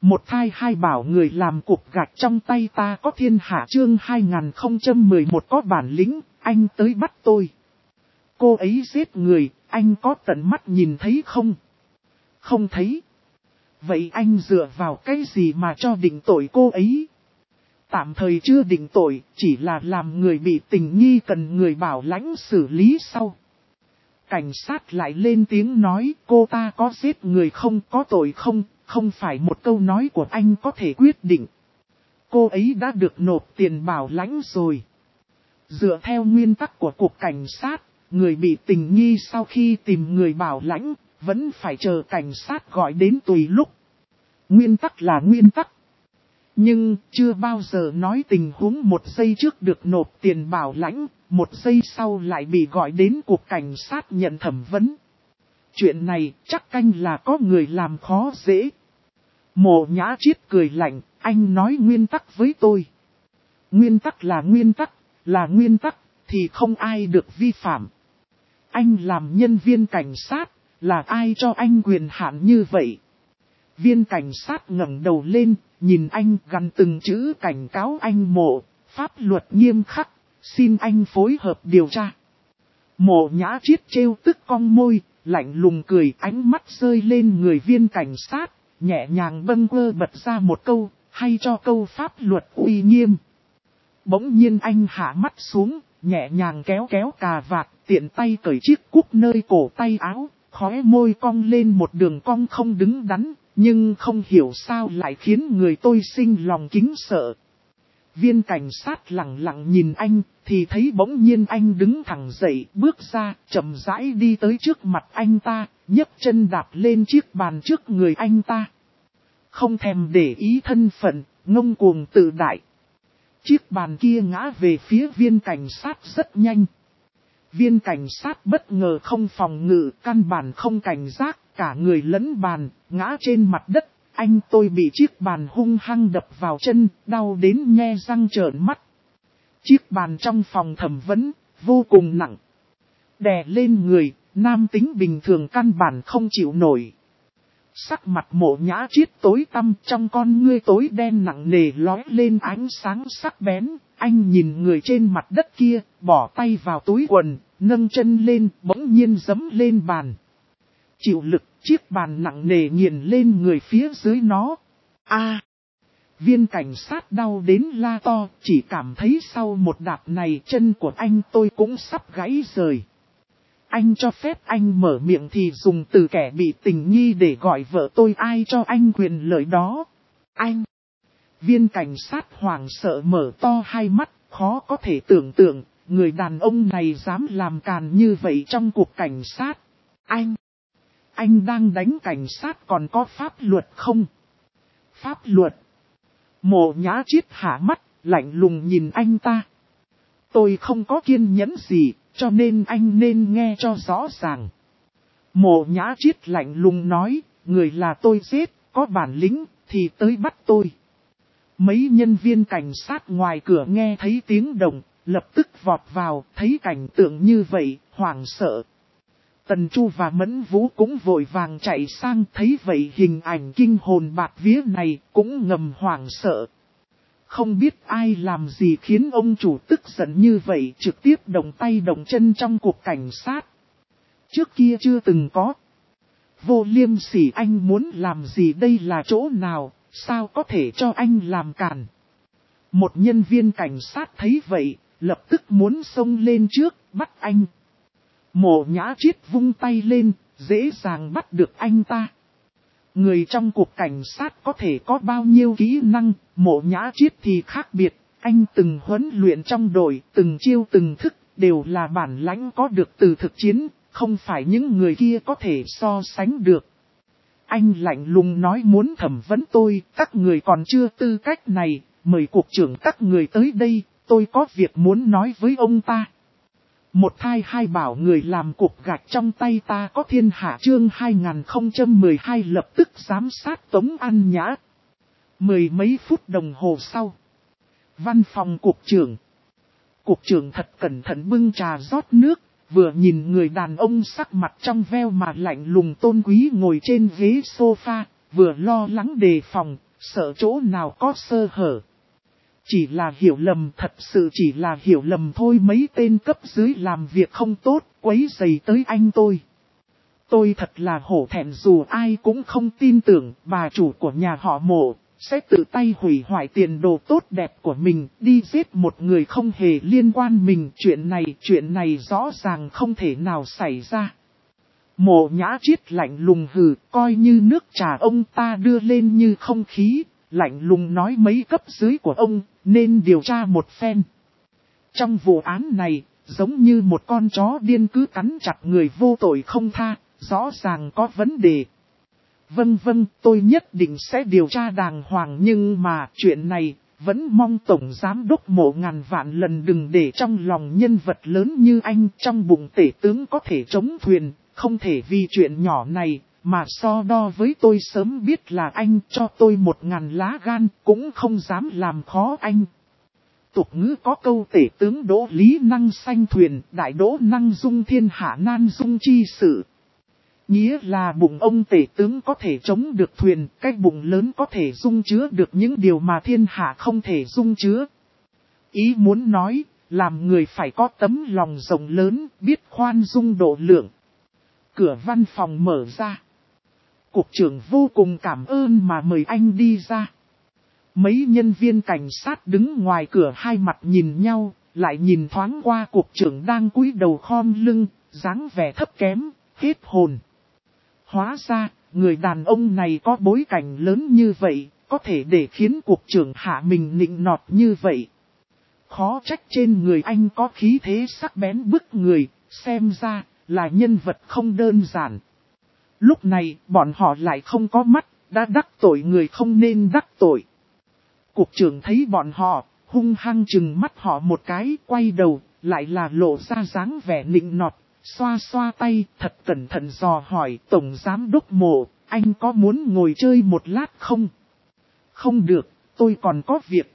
Một thai hai bảo người làm cục gạch trong tay ta có thiên hạ chương 2011 có bản lĩnh, anh tới bắt tôi. Cô ấy giết người, anh có tận mắt nhìn thấy không? Không thấy. Vậy anh dựa vào cái gì mà cho định tội cô ấy? Tạm thời chưa định tội, chỉ là làm người bị tình nghi cần người bảo lãnh xử lý sau. Cảnh sát lại lên tiếng nói cô ta có giết người không, có tội không, không phải một câu nói của anh có thể quyết định. Cô ấy đã được nộp tiền bảo lãnh rồi. Dựa theo nguyên tắc của Cục Cảnh sát, người bị tình nghi sau khi tìm người bảo lãnh, vẫn phải chờ cảnh sát gọi đến tùy lúc. Nguyên tắc là nguyên tắc. Nhưng chưa bao giờ nói tình huống một giây trước được nộp tiền bảo lãnh, một giây sau lại bị gọi đến Cục Cảnh sát nhận thẩm vấn. Chuyện này chắc canh là có người làm khó dễ. Mộ Nhã Chiết cười lạnh, anh nói nguyên tắc với tôi. Nguyên tắc là nguyên tắc, là nguyên tắc, thì không ai được vi phạm. Anh làm nhân viên cảnh sát, là ai cho anh quyền hạn như vậy? Viên cảnh sát ngẩng đầu lên, nhìn anh gằn từng chữ cảnh cáo anh Mộ, pháp luật nghiêm khắc, xin anh phối hợp điều tra. Mộ Nhã Chiết trêu tức cong môi, lạnh lùng cười, ánh mắt rơi lên người viên cảnh sát, nhẹ nhàng bâng quơ bật ra một câu, hay cho câu pháp luật uy nghiêm. Bỗng nhiên anh hạ mắt xuống, nhẹ nhàng kéo kéo cà vạt, tiện tay cởi chiếc cúc nơi cổ tay áo, khóe môi cong lên một đường cong không đứng đắn, nhưng không hiểu sao lại khiến người tôi sinh lòng kính sợ. Viên cảnh sát lặng lặng nhìn anh, thì thấy bỗng nhiên anh đứng thẳng dậy, bước ra, chậm rãi đi tới trước mặt anh ta, nhấc chân đạp lên chiếc bàn trước người anh ta. Không thèm để ý thân phận, ngông cuồng tự đại. Chiếc bàn kia ngã về phía viên cảnh sát rất nhanh. Viên cảnh sát bất ngờ không phòng ngự, căn bản không cảnh giác, cả người lẫn bàn, ngã trên mặt đất. Anh tôi bị chiếc bàn hung hăng đập vào chân, đau đến nhe răng trợn mắt. Chiếc bàn trong phòng thẩm vấn, vô cùng nặng. Đè lên người, nam tính bình thường căn bản không chịu nổi. Sắc mặt Mộ Nhã Chiết tối tăm, trong con ngươi tối đen nặng nề lóe lên ánh sáng sắc bén. Anh nhìn người trên mặt đất kia, bỏ tay vào túi quần, nâng chân lên, bỗng nhiên giẫm lên bàn. Chịu lực, chiếc bàn nặng nề nghiền lên người phía dưới nó. Viên cảnh sát đau đến la to, chỉ cảm thấy sau một đạp này chân của anh tôi cũng sắp gãy rời. Anh cho phép anh mở miệng thì dùng từ kẻ bị tình nghi để gọi vợ tôi, ai cho anh quyền lợi đó? Anh! Viên cảnh sát hoảng sợ mở to hai mắt, khó có thể tưởng tượng, người đàn ông này dám làm càn như vậy trong Cục Cảnh sát. Anh đang đánh cảnh sát còn có pháp luật không? Pháp luật! Mộ Nhã Chiết hạ mắt, lạnh lùng nhìn anh ta. Tôi không có kiên nhẫn gì, cho nên anh nên nghe cho rõ ràng. Mộ Nhã Chiết lạnh lùng nói, người là tôi giết, có bản lĩnh, thì tới bắt tôi. Mấy nhân viên cảnh sát ngoài cửa nghe thấy tiếng động, lập tức vọt vào, thấy cảnh tượng như vậy, hoảng sợ. Tần Chu và Mẫn Vũ cũng vội vàng chạy sang, thấy vậy hình ảnh kinh hồn bạt vía này, cũng ngầm hoảng sợ. Không biết ai làm gì khiến ông chủ tức giận như vậy, trực tiếp động tay động chân trong Cục Cảnh sát. Trước kia chưa từng có. Vô Liêm Sỉ, anh muốn làm gì đây là chỗ nào, sao có thể cho anh làm càn? Một nhân viên cảnh sát thấy vậy, lập tức muốn xông lên trước, bắt anh. Mộ Nhã Chiết vung tay lên, dễ dàng bắt được anh ta. Người trong Cục Cảnh sát có thể có bao nhiêu kỹ năng, Mộ Nhã Chiết thì khác biệt. Anh từng huấn luyện trong đội, từng chiêu từng thức, đều là bản lãnh có được từ thực chiến, không phải những người kia có thể so sánh được. Anh lạnh lùng nói, muốn thẩm vấn tôi, các người còn chưa tư cách này, mời cục trưởng các người tới đây, tôi có việc muốn nói với ông ta. Một thai hai bảo người làm cục gạch trong tay ta có thiên hạ chương 2012 lập tức giám sát Tống An Nhã. Mười mấy phút đồng hồ sau. Văn phòng cục trưởng. Cục trưởng thật cẩn thận bưng trà rót nước, vừa nhìn người đàn ông sắc mặt trong veo mà lạnh lùng tôn quý ngồi trên ghế sofa, vừa lo lắng đề phòng, sợ chỗ nào có sơ hở. Chỉ là hiểu lầm, thật sự chỉ là hiểu lầm thôi. Mấy tên cấp dưới làm việc không tốt, quấy rầy tới anh tôi. Tôi thật là hổ thẹn, dù ai cũng không tin tưởng bà chủ của nhà họ Mộ sẽ tự tay hủy hoại tiền đồ tốt đẹp của mình, đi giết một người không hề liên quan mình. Chuyện này rõ ràng không thể nào xảy ra. Mộ Nhã Triết lạnh lùng hừ, coi như nước trà ông ta đưa lên như không khí, lạnh lùng nói mấy cấp dưới của ông nên điều tra một phen. Trong vụ án này, giống như một con chó điên cứ cắn chặt người vô tội không tha, rõ ràng có vấn đề. Vâng, tôi nhất định sẽ điều tra đàng hoàng, nhưng mà chuyện này vẫn mong Tổng Giám đốc Mộ ngàn vạn lần đừng để trong lòng nhân vật lớn như anh, trong bụng tể tướng có thể chống thuyền, không thể vì chuyện nhỏ này mà so đo với tôi. Sớm biết là anh, cho tôi 1000 lá gan cũng không dám làm khó anh. Tục ngữ có câu tể tướng đỗ lý năng sanh thuyền, đại đỗ năng dung thiên hạ nan dung chi sự. Nghĩa là bụng ông tể tướng có thể chống được thuyền, cái bụng lớn có thể dung chứa được những điều mà thiên hạ không thể dung chứa. Ý muốn nói, làm người phải có tấm lòng rộng lớn, biết khoan dung độ lượng. Cửa văn phòng mở ra. Cục trưởng vô cùng cảm ơn mà mời anh đi ra. Mấy nhân viên cảnh sát đứng ngoài cửa hai mặt nhìn nhau, lại nhìn thoáng qua cục trưởng đang cúi đầu khom lưng, dáng vẻ thấp kém, hết hồn. Hóa ra, người đàn ông này có bối cảnh lớn như vậy, có thể để khiến cục trưởng hạ mình nịnh nọt như vậy. Khó trách trên người anh có khí thế sắc bén bức người, xem ra là nhân vật không đơn giản. Lúc này, bọn họ lại không có mắt, đã đắc tội người không nên đắc tội. Cục trưởng thấy bọn họ, hung hăng chừng mắt họ một cái, quay đầu, lại là lộ ra dáng vẻ nịnh nọt, xoa xoa tay, thật cẩn thận dò hỏi Tổng Giám đốc Mộ, anh có muốn ngồi chơi một lát không? Không được, tôi còn có việc.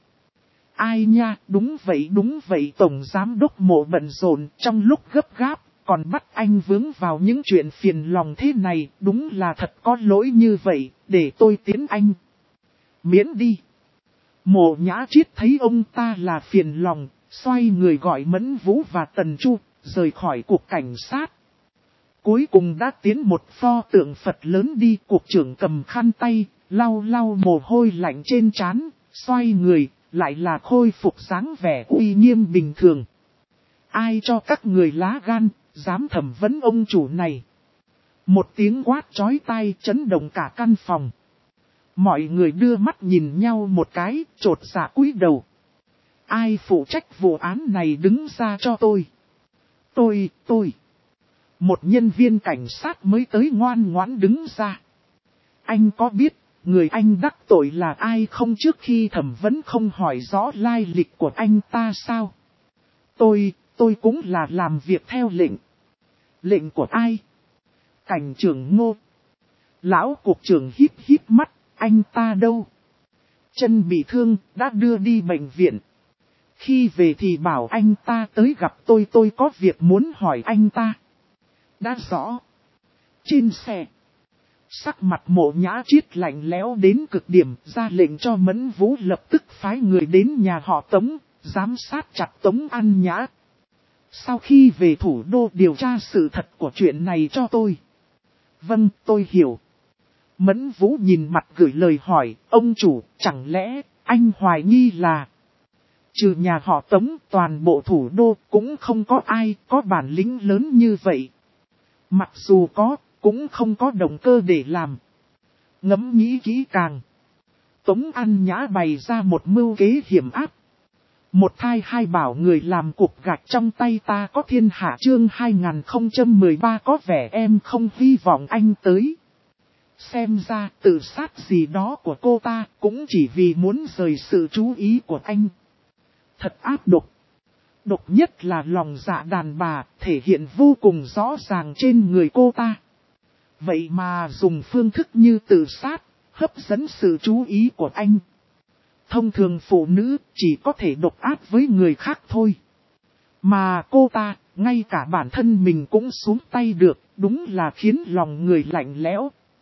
Ai nha, đúng vậy, Tổng Giám đốc Mộ bận rộn, trong lúc gấp gáp, còn bắt anh vướng vào những chuyện phiền lòng thế này, đúng là thật có lỗi như vậy, để tôi tiến anh. Miễn đi. Mộ Nhã Triết thấy ông ta là phiền lòng, xoay người gọi Mẫn Vũ và Tần Chu, rời khỏi cục cảnh sát. Cuối cùng đã tiến một pho tượng Phật lớn đi. Cục trưởng cầm khăn tay, lau mồ hôi lạnh trên trán, xoay người, lại là khôi phục dáng vẻ uy nghiêm bình thường. Ai cho các người lá gan, dám thẩm vấn ông chủ này? Một tiếng quát chói tai chấn động cả căn phòng. Mọi người đưa mắt nhìn nhau một cái, chột dạ cúi đầu. Ai phụ trách vụ án này đứng ra cho tôi. Tôi. Một nhân viên cảnh sát mới tới ngoan ngoãn đứng ra. Anh có biết, người anh đắc tội là ai không? Trước khi thẩm vấn không hỏi rõ lai lịch của anh ta sao? Tôi cũng là làm việc theo lệnh. Lệnh của ai? Cảnh trưởng Ngô. Lão cục trưởng híp mắt, anh ta đâu? Chân bị thương, đã đưa đi bệnh viện. Khi về thì bảo anh ta tới gặp tôi có việc muốn hỏi anh ta. Đã rõ. Trên xe, sắc mặt Mộ Nhã Triết lạnh lẽo đến cực điểm, ra lệnh cho Mẫn Vũ lập tức phái người đến nhà họ Tống, giám sát chặt Tống An Nhã. Sau khi về thủ đô điều tra sự thật của chuyện này cho tôi. Vâng, tôi hiểu. Mẫn Vũ nhìn mặt gửi lời hỏi, ông chủ, chẳng lẽ anh hoài nghi là trừ nhà họ Tống, toàn bộ thủ đô cũng không có ai có bản lĩnh lớn như vậy. Mặc dù có, cũng không có động cơ để làm. Ngẫm nghĩ kỹ càng, Tống An Nhã bày ra một mưu kế hiểm ác. Một thai hai bảo người làm cục gạch trong tay ta có thiên hạ. Chương 2013 có vẻ em không hy vọng anh tới. Xem ra tự sát gì đó của cô ta cũng chỉ vì muốn rời sự chú ý của anh. Thật ác độc. Độc nhất là lòng dạ đàn bà, thể hiện vô cùng rõ ràng trên người cô ta. Vậy mà dùng phương thức như tự sát, hấp dẫn sự chú ý của anh. Thông thường phụ nữ chỉ có thể độc ác với người khác thôi. Mà cô ta, ngay cả bản thân mình cũng xuống tay được, đúng là khiến lòng người lạnh lẽo.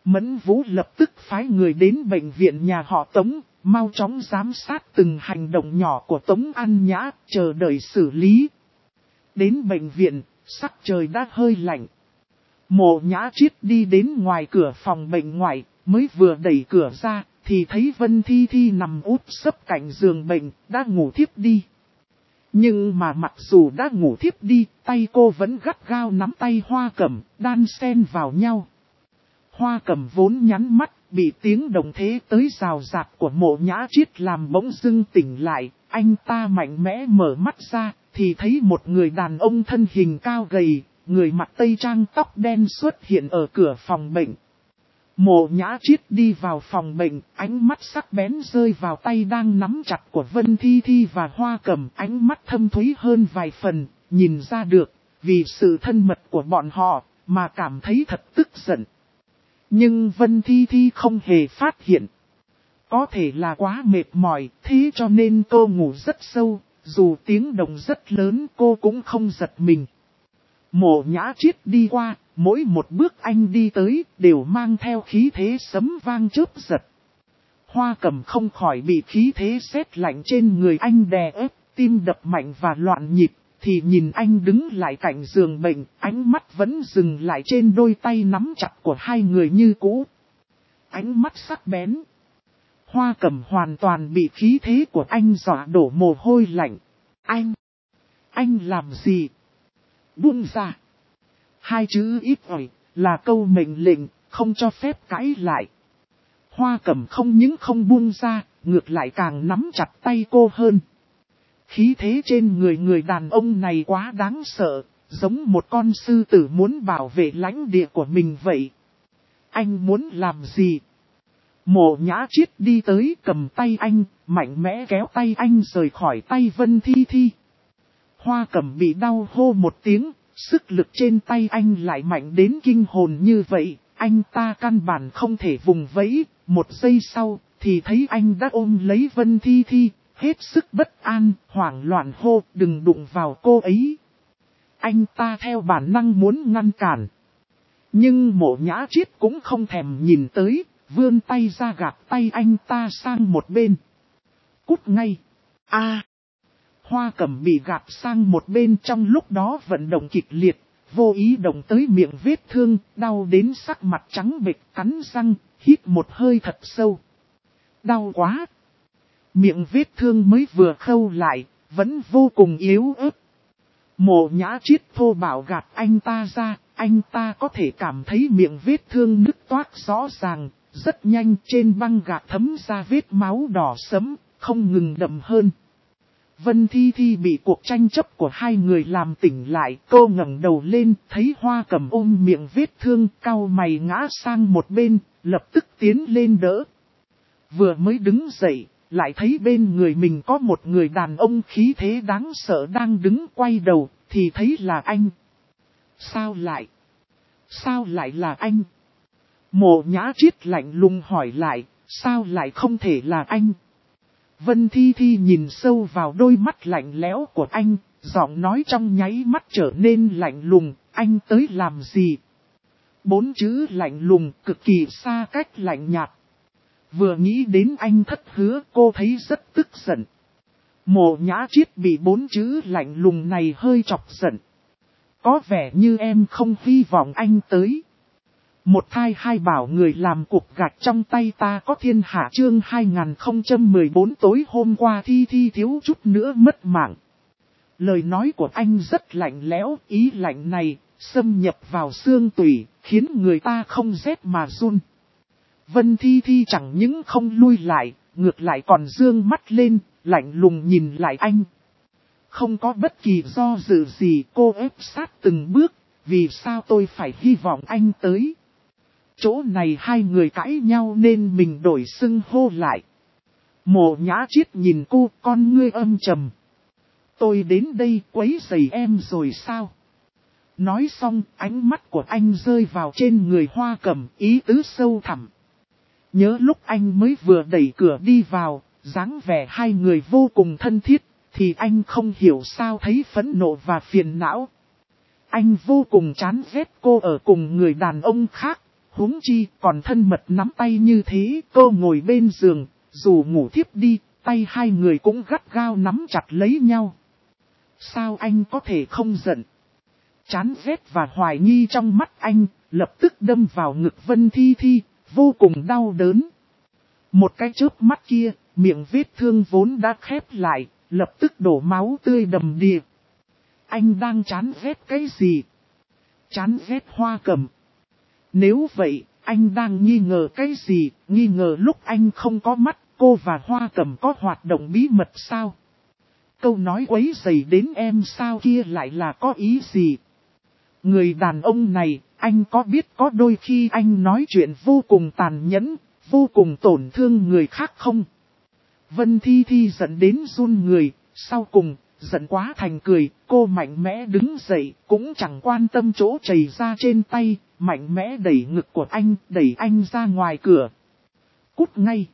Mẫn Vũ lập tức phái người đến bệnh viện nhà họ Tống, mau chóng giám sát từng hành động nhỏ của Tống An Nhã, chờ đợi xử lý. Đến bệnh viện, sắc trời đã hơi lạnh. Mộ Nhã Triết đi đến ngoài cửa phòng bệnh ngoại, mới vừa đẩy cửa ra, thì thấy Vân Thi Thi nằm úp sấp cạnh giường bệnh, đã ngủ thiếp đi. Nhưng mà mặc dù đã ngủ thiếp đi, tay cô vẫn gắt gao nắm tay Hoa Cẩm, đan xen vào nhau. Hoa Cẩm vốn nhắm mắt, bị tiếng động thế tới rào rạt của Mộ Nhã Triết làm bỗng dưng tỉnh lại. Anh ta mạnh mẽ mở mắt ra, thì thấy một người đàn ông thân hình cao gầy, người mặc tây trang tóc đen xuất hiện ở cửa phòng bệnh. Mộ Nhã Triết đi vào phòng bệnh, ánh mắt sắc bén rơi vào tay đang nắm chặt của Vân Thi Thi và Hoa Cẩm, ánh mắt thâm thúy hơn vài phần, nhìn ra được, vì sự thân mật của bọn họ, mà cảm thấy thật tức giận. Nhưng Vân Thi Thi không hề phát hiện. Có thể là quá mệt mỏi, thế cho nên cô ngủ rất sâu, dù tiếng động rất lớn cô cũng không giật mình. Mộ Nhã Triết đi qua, mỗi một bước anh đi tới đều mang theo khí thế sấm vang chớp giật. Hoa Cẩm không khỏi bị khí thế sét lạnh trên người anh đè ép, tim đập mạnh và loạn nhịp, thì nhìn anh đứng lại cạnh giường bệnh, ánh mắt vẫn dừng lại trên đôi tay nắm chặt của hai người như cũ. Ánh mắt sắc bén. Hoa Cẩm hoàn toàn bị khí thế của anh dọa đổ mồ hôi lạnh. Anh làm gì? Buông ra. Hai chữ ít ỏi, là câu mệnh lệnh, không cho phép cãi lại. Hoa Cẩm không những không buông ra, ngược lại càng nắm chặt tay cô hơn. Khí thế trên người đàn ông này quá đáng sợ, giống một con sư tử muốn bảo vệ lãnh địa của mình vậy. Anh muốn làm gì? Mộ Nhã Triết đi tới cầm tay anh, mạnh mẽ kéo tay anh rời khỏi tay Vân Thi Thi. Hoa Cẩm bị đau hô một tiếng, sức lực trên tay anh lại mạnh đến kinh hồn như vậy, anh ta căn bản không thể vùng vẫy. Một giây sau, thì thấy anh đã ôm lấy Vân Thi Thi, hết sức bất an, hoảng loạn hô, đừng đụng vào cô ấy. Anh ta theo bản năng muốn ngăn cản. Nhưng Mộ Nhã Triết cũng không thèm nhìn tới, vươn tay ra gạt tay anh ta sang một bên. Cút ngay. Hoa Cẩm bị gạt sang một bên, trong lúc đó vận động kịch liệt, vô ý động tới miệng vết thương, đau đến sắc mặt trắng bệch, cắn răng, hít một hơi thật sâu. Đau quá. Miệng vết thương mới vừa khâu lại, vẫn vô cùng yếu ớt. Mộ Nhã Triết thô bạo gạt anh ta ra, anh ta có thể cảm thấy miệng vết thương nứt toác rõ ràng, rất nhanh trên băng gạc thấm ra vết máu đỏ sẫm, không ngừng đậm hơn. Vân Thi Thi bị cuộc tranh chấp của hai người làm tỉnh lại, cô ngẩng đầu lên, thấy Hoa Cẩm ôm miệng vết thương, cau mày ngã sang một bên, lập tức tiến lên đỡ. Vừa mới đứng dậy, lại thấy bên người mình có một người đàn ông khí thế đáng sợ đang đứng, quay đầu, thì thấy là anh. Sao lại là anh? Mộ Nhã Triết lạnh lùng hỏi lại, sao lại không thể là anh? Vân Thi Thi nhìn sâu vào đôi mắt lạnh lẽo của anh, giọng nói trong nháy mắt trở nên lạnh lùng, anh tới làm gì? 4 chữ lạnh lùng cực kỳ xa cách lạnh nhạt. Vừa nghĩ đến anh thất hứa, cô thấy rất tức giận. Mộ Nhã Triết bị 4 chữ lạnh lùng này hơi chọc giận. Có vẻ như em không hy vọng anh tới. Một thai hai bảo người làm cục gạch trong tay ta có thiên hạ, chương 2014 tối hôm qua Thi Thi thiếu chút nữa mất mạng. Lời nói của anh rất lạnh lẽo, ý lạnh này xâm nhập vào xương tủy, khiến người ta không rét mà run. Vân Thi Thi chẳng những không lui lại, ngược lại còn dương mắt lên, lạnh lùng nhìn lại anh. Không có bất kỳ do dự gì, cô ép sát từng bước, vì sao tôi phải hy vọng anh tới? Chỗ này hai người cãi nhau nên mình đổi xưng hô lại. Mộ Nhã Triết nhìn cô, con ngươi âm trầm. Tôi đến đây quấy rầy em rồi sao? Nói xong, ánh mắt của anh rơi vào trên người Hoa Cẩm, ý tứ sâu thẳm. Nhớ lúc anh mới vừa đẩy cửa đi vào, dáng vẻ hai người vô cùng thân thiết, thì anh không hiểu sao thấy phẫn nộ và phiền não. Anh vô cùng chán ghét cô ở cùng người đàn ông khác, Huống chi còn thân mật nắm tay như thế, cô ngồi bên giường, dù ngủ thiếp đi, tay hai người cũng gắt gao nắm chặt lấy nhau. Sao anh có thể không giận? Chán ghét và hoài nghi trong mắt anh, lập tức đâm vào ngực Vân Thi Thi, vô cùng đau đớn. Một cái chớp mắt kia, miệng vết thương vốn đã khép lại, lập tức đổ máu tươi đầm đìa. Anh đang chán ghét cái gì? Chán ghét Hoa Cẩm. Nếu vậy, anh đang nghi ngờ cái gì? Nghi ngờ lúc anh không có mắt, cô và Hoa Cẩm có hoạt động bí mật sao? Câu nói quấy rầy đến em sao kia lại là có ý gì? Người đàn ông này, anh có biết có đôi khi anh nói chuyện vô cùng tàn nhẫn, vô cùng tổn thương người khác không? Vân Thi Thi giận đến run người, sau cùng, giận quá thành cười, cô mạnh mẽ đứng dậy, cũng chẳng quan tâm chỗ chảy ra trên tay, mạnh mẽ đẩy ngực của anh, đẩy anh ra ngoài cửa. Cút ngay!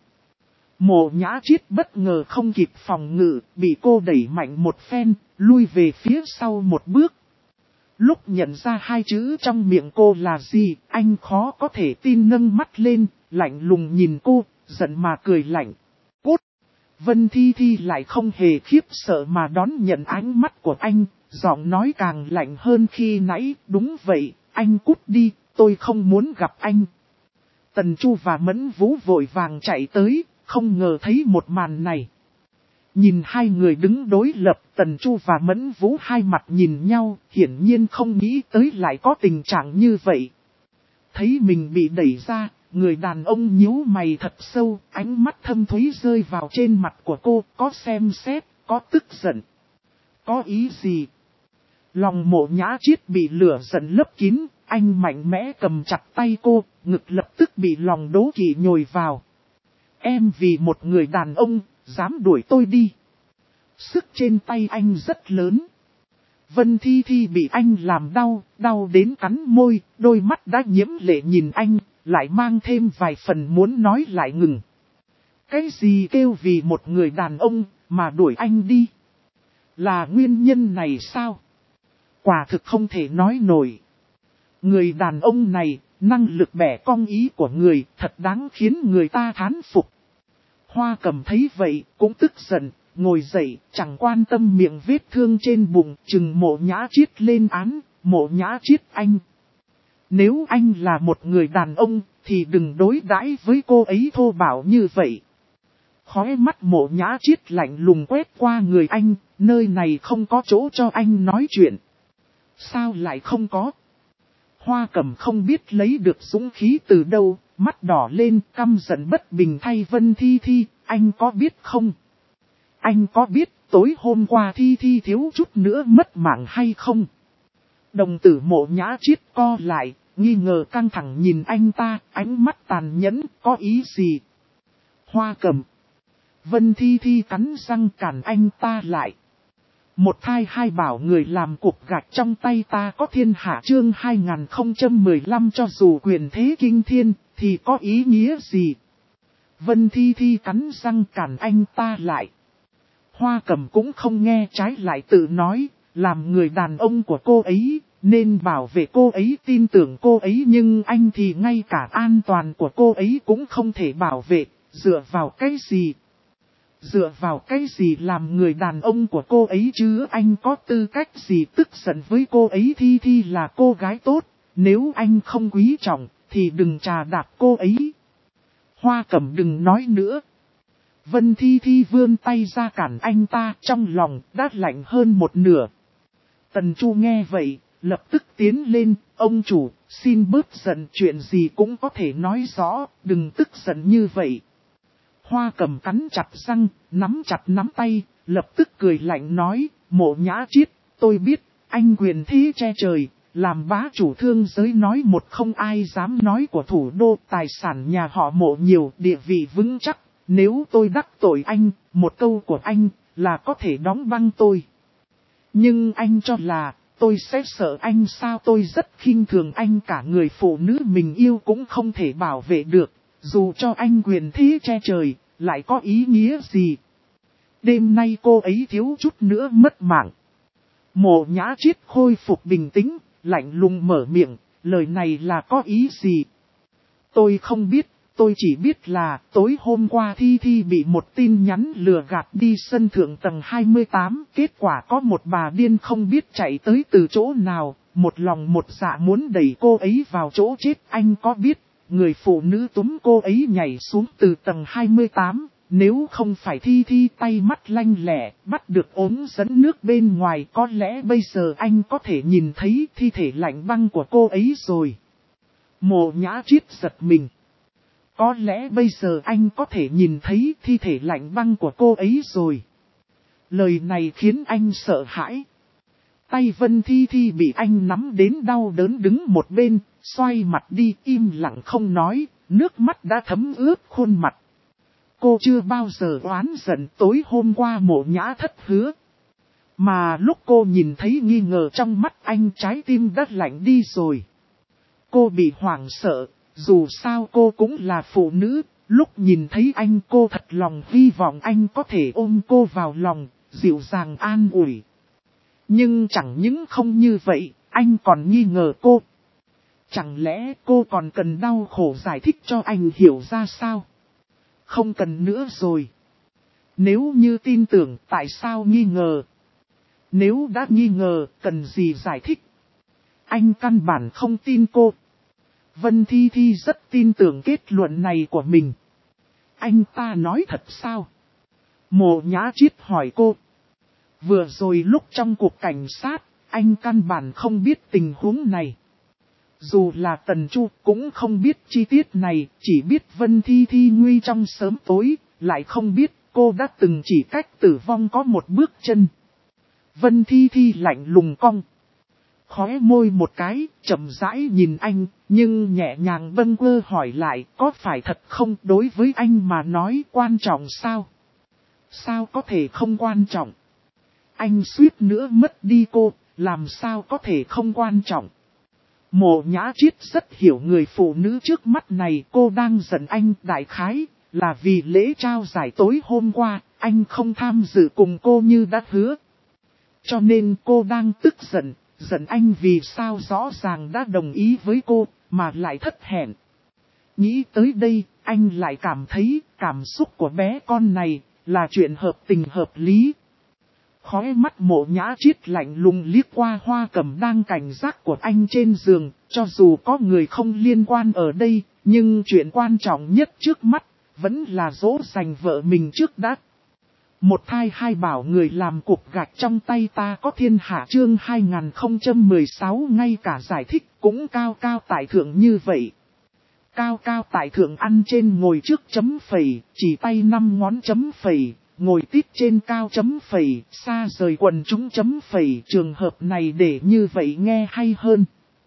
Mộ Nhã Chiết bất ngờ không kịp phòng ngự, bị cô đẩy mạnh một phen, lui về phía sau một bước. Lúc nhận ra hai chữ trong miệng cô là gì, anh khó có thể tin nâng mắt lên, lạnh lùng nhìn cô, giận mà cười lạnh. Cút! Vân Thi Thi lại không hề khiếp sợ mà đón nhận ánh mắt của anh, giọng nói càng lạnh hơn khi nãy. Đúng vậy, anh cút đi, tôi không muốn gặp anh. Tần Chu và Mẫn Vũ vội vàng chạy tới, không ngờ thấy một màn này. Nhìn hai người đứng đối lập, Tần Chu và Mẫn Vũ hai mặt nhìn nhau, hiển nhiên không nghĩ tới lại có tình trạng như vậy. Thấy mình bị đẩy ra, người đàn ông nhíu mày thật sâu, ánh mắt thâm thúy rơi vào trên mặt của cô, có xem xét, có tức giận. Có ý gì? Lòng Mộ Nhã Chiết bị lửa giận lấp kín, anh mạnh mẽ cầm chặt tay cô, ngực lập tức bị lòng đố kỵ nhồi vào. Em vì một người đàn ông, dám đuổi tôi đi. Sức trên tay anh rất lớn. Vân Thi Thi bị anh làm đau, đau đến cắn môi, đôi mắt đã nhiễm lệ nhìn anh, lại mang thêm vài phần muốn nói lại ngừng. Cái gì kêu vì một người đàn ông, mà đuổi anh đi? Là nguyên nhân này sao? Quả thực không thể nói nổi. Người đàn ông này, năng lực bẻ cong ý của người, thật đáng khiến người ta thán phục. Hoa Cẩm thấy vậy, cũng tức giận, ngồi dậy, chẳng quan tâm miệng vết thương trên bụng, chừng Mộ Nhã Chiết lên án. Mộ Nhã Chiết anh. Nếu anh là một người đàn ông, thì đừng đối đãi với cô ấy thô bạo như vậy. Khóe mắt Mộ Nhã Chiết lạnh lùng quét qua người anh, nơi này không có chỗ cho anh nói chuyện. Sao lại không có? Hoa Cẩm không biết lấy được dũng khí từ đâu, mắt đỏ lên, căm giận bất bình thay Vân Thi Thi, anh có biết không? Anh có biết tối hôm qua Thi Thi thiếu chút nữa mất mạng hay không? Đồng tử Mộ Nhã Chiết co lại, nghi ngờ căng thẳng nhìn anh ta, ánh mắt tàn nhẫn, có ý gì? Hoa Cẩm. Vân Thi Thi cắn răng cản anh ta lại. Một thai hai bảo người làm cục gạch trong tay ta có thiên hạ chương 2015 cho dù quyền thế kinh thiên, thì có ý nghĩa gì? Vân Thi Thi cắn răng cản anh ta lại. Hoa Cẩm cũng không nghe trái lại tự nói, làm người đàn ông của cô ấy, nên bảo vệ cô ấy tin tưởng cô ấy nhưng anh thì ngay cả an toàn của cô ấy cũng không thể bảo vệ, dựa vào cái gì? Dựa vào cái gì làm người đàn ông của cô ấy chứ anh có tư cách gì tức giận với cô ấy Thi Thi là cô gái tốt, nếu anh không quý trọng thì đừng trà đạp cô ấy. Hoa Cẩm đừng nói nữa. Vân Thi Thi vươn tay ra cản anh ta trong lòng đã lạnh hơn một nửa. Tần Chu nghe vậy, lập tức tiến lên, ông chủ, xin bớt giận chuyện gì cũng có thể nói rõ, đừng tức giận như vậy. Hoa Cẩm cắn chặt răng, nắm chặt nắm tay, lập tức cười lạnh nói, Mộ Nhã Chiết, tôi biết, anh quyền thế che trời, làm bá chủ thương giới nói một không ai dám nói của thủ đô, tài sản nhà họ Mộ nhiều, địa vị vững chắc, nếu tôi đắc tội anh, một câu của anh, là có thể đóng băng tôi. Nhưng anh cho là, tôi sẽ sợ anh sao tôi rất khinh thường anh cả người phụ nữ mình yêu cũng không thể bảo vệ được. Dù cho anh quyền thế che trời, lại có ý nghĩa gì? Đêm nay cô ấy thiếu chút nữa mất mạng. Mộ Nhã Chiết khôi phục bình tĩnh, lạnh lùng mở miệng, lời này là có ý gì? Tôi không biết, tôi chỉ biết là tối hôm qua Thi Thi bị một tin nhắn lừa gạt đi sân thượng tầng 28. Kết quả có một bà điên không biết chạy tới từ chỗ nào, một lòng một dạ muốn đẩy cô ấy vào chỗ chết. Anh có biết, người phụ nữ túm cô ấy nhảy xuống từ tầng 28. Nếu không phải Thi Thi tay mắt lanh lẹ, bắt được ống dẫn nước bên ngoài, có lẽ bây giờ anh có thể nhìn thấy thi thể lạnh băng của cô ấy rồi. Mộ Nhã Triết giật mình. Có lẽ bây giờ anh có thể nhìn thấy thi thể lạnh băng của cô ấy rồi. Lời này khiến anh sợ hãi. Tay Vân Thi Thi bị anh nắm đến đau đớn đứng một bên, xoay mặt đi im lặng không nói, nước mắt đã thấm ướt khuôn mặt. Cô chưa bao giờ oán giận tối hôm qua Mộ Nhã Thất hứa. Mà lúc cô nhìn thấy nghi ngờ trong mắt anh trái tim đã lạnh đi rồi. Cô bị hoảng sợ, dù sao cô cũng là phụ nữ, lúc nhìn thấy anh cô thật lòng hy vọng anh có thể ôm cô vào lòng, dịu dàng an ủi. Nhưng chẳng những không như vậy, anh còn nghi ngờ cô. Chẳng lẽ cô còn cần đau khổ giải thích cho anh hiểu ra sao? Không cần nữa rồi. Nếu như tin tưởng tại sao nghi ngờ? Nếu đã nghi ngờ, cần gì giải thích? Anh căn bản không tin cô. Vân Thi Thi rất tin tưởng kết luận này của mình. Anh ta nói thật sao? Mộ Nhã Triết hỏi cô. Vừa rồi lúc trong cuộc cảnh sát, anh căn bản không biết tình huống này. Dù là Tần Chu cũng không biết chi tiết này, chỉ biết Vân Thi Thi nguy trong sớm tối, lại không biết cô đã từng chỉ cách tử vong có một bước chân. Vân Thi Thi lạnh lùng cong. Khóe môi một cái, chậm rãi nhìn anh, nhưng nhẹ nhàng bâng quơ hỏi lại, có phải thật không? Đối với anh mà nói quan trọng sao? Sao có thể không quan trọng? Anh suýt nữa mất đi cô, làm sao có thể không quan trọng? Mộ Nhã Triết rất hiểu người phụ nữ trước mắt này, cô đang giận anh đại khái, là vì lễ trao giải tối hôm qua, anh không tham dự cùng cô như đã hứa. Cho nên cô đang tức giận, giận anh vì sao rõ ràng đã đồng ý với cô, mà lại thất hẹn. Nghĩ tới đây, anh lại cảm thấy cảm xúc của bé con này là chuyện hợp tình hợp lý. Khóe mắt Mộ Nhã Triết lạnh lùng liếc qua Hoa Cẩm đang cảnh giác của anh trên giường, cho dù có người không liên quan ở đây, nhưng chuyện quan trọng nhất trước mắt, vẫn là dỗ dành vợ mình trước đã. Một thai hai bảo người làm cục gạch trong tay ta có thiên hạ chương 2016 ngay cả giải thích cũng cao cao tại thượng như vậy. Cao cao tại thượng ăn trên ngồi trước chấm phẩy, chỉ tay 5 ngón chấm phẩy. Ngồi tít trên cao chấm phẩy, xa rời quần chúng chấm phẩy, trường hợp này để như vậy nghe hay hơn.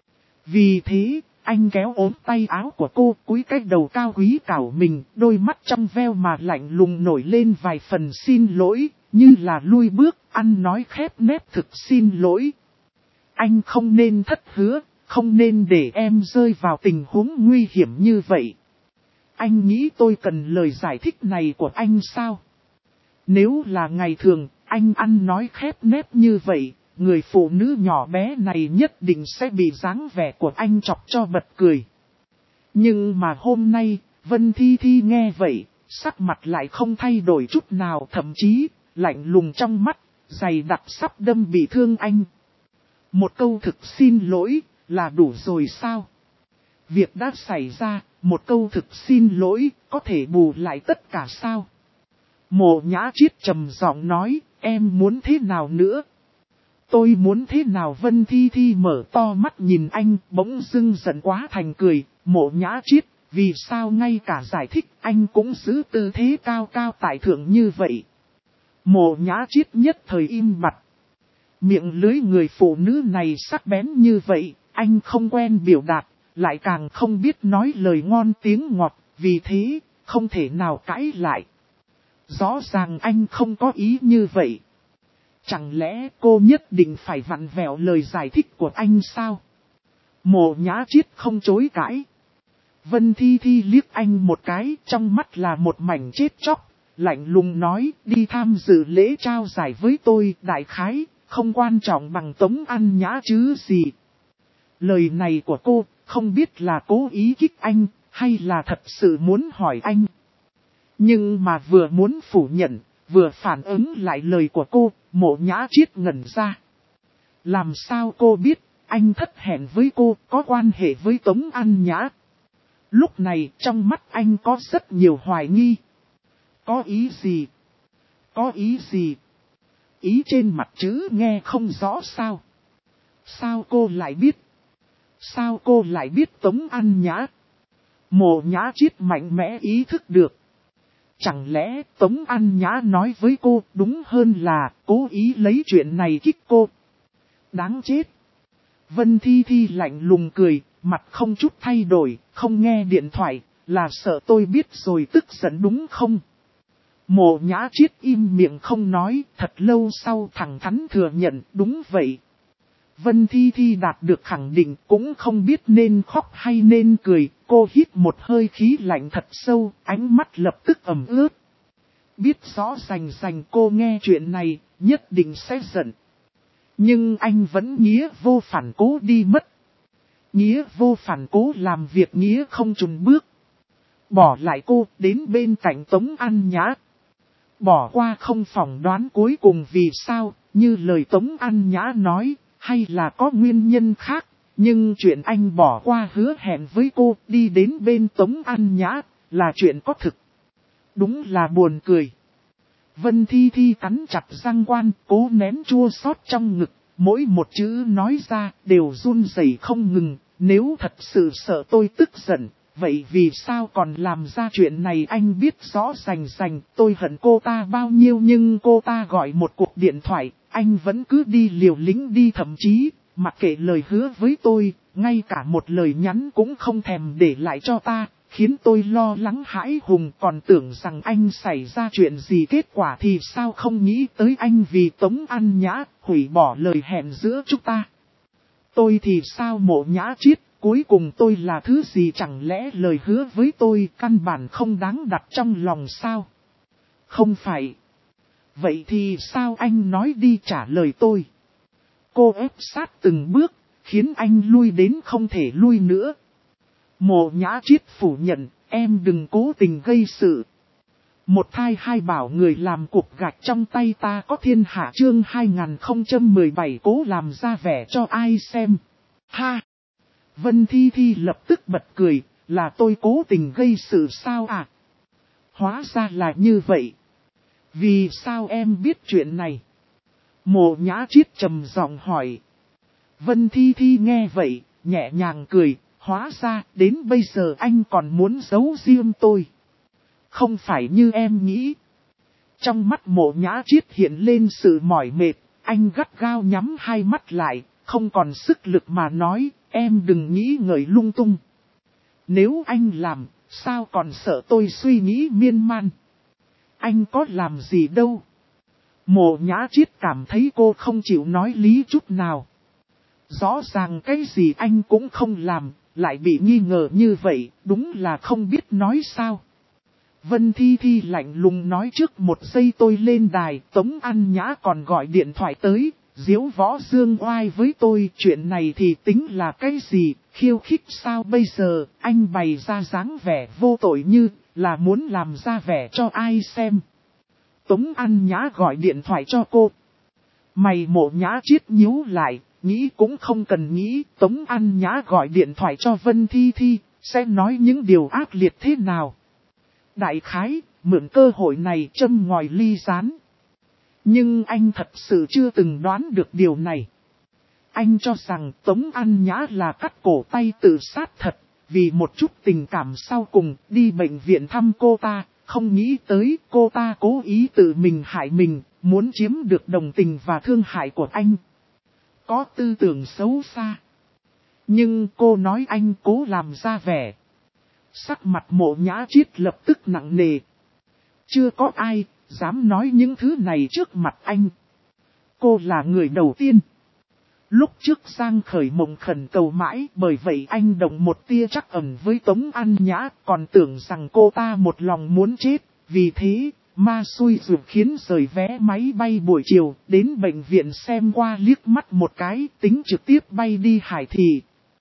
Vì thế, anh kéo ốm tay áo của cô, cúi cái đầu cao quý cảo mình, đôi mắt trong veo mà lạnh lùng nổi lên vài phần xin lỗi, như là lui bước, ăn nói khép nép thực xin lỗi. Anh không nên thất hứa, không nên để em rơi vào tình huống nguy hiểm như vậy. Anh nghĩ tôi cần lời giải thích này của anh sao? Nếu là ngày thường, anh ăn nói khép nép như vậy, người phụ nữ nhỏ bé này nhất định sẽ bị dáng vẻ của anh chọc cho bật cười. Nhưng mà hôm nay, Vân Thi Thi nghe vậy, sắc mặt lại không thay đổi chút nào, thậm chí, lạnh lùng trong mắt, dày đặc sắp đâm bị thương anh. Một câu thực xin lỗi, là đủ rồi sao? Việc đã xảy ra, một câu thực xin lỗi, có thể bù lại tất cả sao? Mộ Nhã Triết trầm giọng nói, em muốn thế nào nữa? Tôi muốn thế nào? Vân Thi Thi mở to mắt nhìn anh, bỗng dưng giận quá thành cười. Mộ Nhã Triết, vì sao ngay cả giải thích anh cũng giữ tư thế cao cao tại thượng như vậy? Mộ Nhã Triết nhất thời im bặt. Miệng lưỡi người phụ nữ này sắc bén như vậy, anh không quen biểu đạt, lại càng không biết nói lời ngon tiếng ngọt, vì thế, không thể nào cãi lại. Rõ ràng anh không có ý như vậy. Chẳng lẽ cô nhất định phải vặn vẹo lời giải thích của anh sao? Mộ Nhã Triết không chối cãi. Vân Thi Thi liếc anh một cái, trong mắt là một mảnh chết chóc, lạnh lùng nói, đi tham dự lễ trao giải với tôi, đại khái, không quan trọng bằng Tống An Nhã chứ gì. Lời này của cô, không biết là cố ý kích anh, hay là thật sự muốn hỏi anh. Nhưng mà vừa muốn phủ nhận, vừa phản ứng lại lời của cô, Mộ Nhã Triết ngẩn ra. Làm sao cô biết, anh thất hẹn với cô có quan hệ với Tống An Nhã? Lúc này trong mắt anh có rất nhiều hoài nghi. Có ý gì? Có ý gì? Ý trên mặt chữ nghe không rõ sao? Sao cô lại biết? Sao cô lại biết Tống An Nhã? Mộ Nhã Triết mạnh mẽ ý thức được. Chẳng lẽ Tống An Nhã nói với cô đúng hơn là cố ý lấy chuyện này kích cô? Đáng chết. Vân Thi Thi lạnh lùng cười, mặt không chút thay đổi, không nghe điện thoại, là sợ tôi biết rồi tức giận đúng không? Mộ Nhã Triết im miệng không nói, thật lâu sau thẳng thắn thừa nhận đúng vậy. Vân Thi Thi đạt được khẳng định cũng không biết nên khóc hay nên cười, cô hít một hơi khí lạnh thật sâu, ánh mắt lập tức ẩm ướt. Biết rõ rành cô nghe chuyện này, nhất định sẽ giận. Nhưng anh vẫn nghĩa vô phản cố đi mất. Nghĩa vô phản cố làm việc nghĩa không chùn bước. Bỏ lại cô đến bên cạnh Tống An Nhã. Bỏ qua không phỏng đoán cuối cùng vì sao, như lời Tống An Nhã nói, hay là có nguyên nhân khác. Nhưng chuyện anh bỏ qua hứa hẹn với cô đi đến bên Tống An Nhã là chuyện có thực. Đúng là buồn cười. Vân Thi Thi cắn chặt răng quan, cố nén chua xót trong ngực, mỗi một chữ nói ra đều run rẩy không ngừng. Nếu thật sự sợ tôi tức giận, vậy vì sao còn làm ra chuyện này? Anh biết rõ rành tôi hận cô ta bao nhiêu, nhưng cô ta gọi một cuộc điện thoại, anh vẫn cứ đi liều lĩnh đi, thậm chí, mặc kệ lời hứa với tôi, ngay cả một lời nhắn cũng không thèm để lại cho ta. Khiến tôi lo lắng hãi hùng, còn tưởng rằng anh xảy ra chuyện gì, kết quả thì sao không nghĩ tới anh vì Tống An Nhã hủy bỏ lời hẹn giữa chúng ta. Tôi thì sao Mộ Nhã Triết, cuối cùng tôi là thứ gì? Chẳng lẽ lời hứa với tôi căn bản không đáng đặt trong lòng sao? Không phải. Vậy thì sao anh nói đi, trả lời tôi. Cô ép sát từng bước, khiến anh lui đến không thể lui nữa. Mộ Nhã Triết phủ nhận, em đừng cố tình gây sự. Một thai hai bảo người làm cục gạch trong tay ta có thiên hạ, chương 2017 cố làm ra vẻ cho ai xem. Ha! Vân Thi Thi lập tức bật cười, là tôi cố tình gây sự sao à? Hóa ra là như vậy. Vì sao em biết chuyện này? Mộ Nhã Triết trầm giọng hỏi. Vân Thi Thi nghe vậy, nhẹ nhàng cười. Hóa ra, đến bây giờ anh còn muốn giấu riêng tôi. Không phải như em nghĩ. Trong mắt Mộ Nhã Triết hiện lên sự mỏi mệt, anh gắt gao nhắm hai mắt lại, không còn sức lực mà nói, em đừng nghĩ ngợi lung tung. Nếu anh làm, sao còn sợ tôi suy nghĩ miên man. Anh có làm gì đâu. Mộ Nhã Triết cảm thấy cô không chịu nói lý chút nào. Rõ ràng cái gì anh cũng không làm, lại bị nghi ngờ như vậy, đúng là không biết nói sao. Vân Thi Thi lạnh lùng nói, trước một giây tôi lên đài, Tống An Nhã còn gọi điện thoại tới, diếu võ dương oai với tôi, chuyện này thì tính là cái gì, khiêu khích sao? Bây giờ, anh bày ra dáng vẻ vô tội như là muốn làm ra vẻ cho ai xem. Tống An Nhã gọi điện thoại cho cô. Mày Mộ Nhã Triết nhíu lại. Nghĩ cũng không cần nghĩ, Tống An Nhã gọi điện thoại cho Vân Thi Thi, sẽ nói những điều ác liệt thế nào. Đại khái, mượn cơ hội này châm ngòi ly rán. Nhưng anh thật sự chưa từng đoán được điều này. Anh cho rằng Tống An Nhã là cắt cổ tay tự sát thật, vì một chút tình cảm sau cùng đi bệnh viện thăm cô ta, không nghĩ tới cô ta cố ý tự mình hại mình, muốn chiếm được đồng tình và thương hại của anh. Có tư tưởng xấu xa. Nhưng cô nói anh cố làm ra vẻ. Sắc mặt Mộ Nhã Triết lập tức nặng nề. Chưa có ai dám nói những thứ này trước mặt anh. Cô là người đầu tiên. Lúc trước Giang khởi mộng khẩn cầu mãi, bởi vậy anh động một tia trắc ẩn với Tống An Nhã, còn tưởng rằng cô ta một lòng muốn chết, vì thế ma xui rủi khiến rời vé máy bay buổi chiều, đến bệnh viện xem qua liếc mắt một cái, tính trực tiếp bay đi Hải Thị.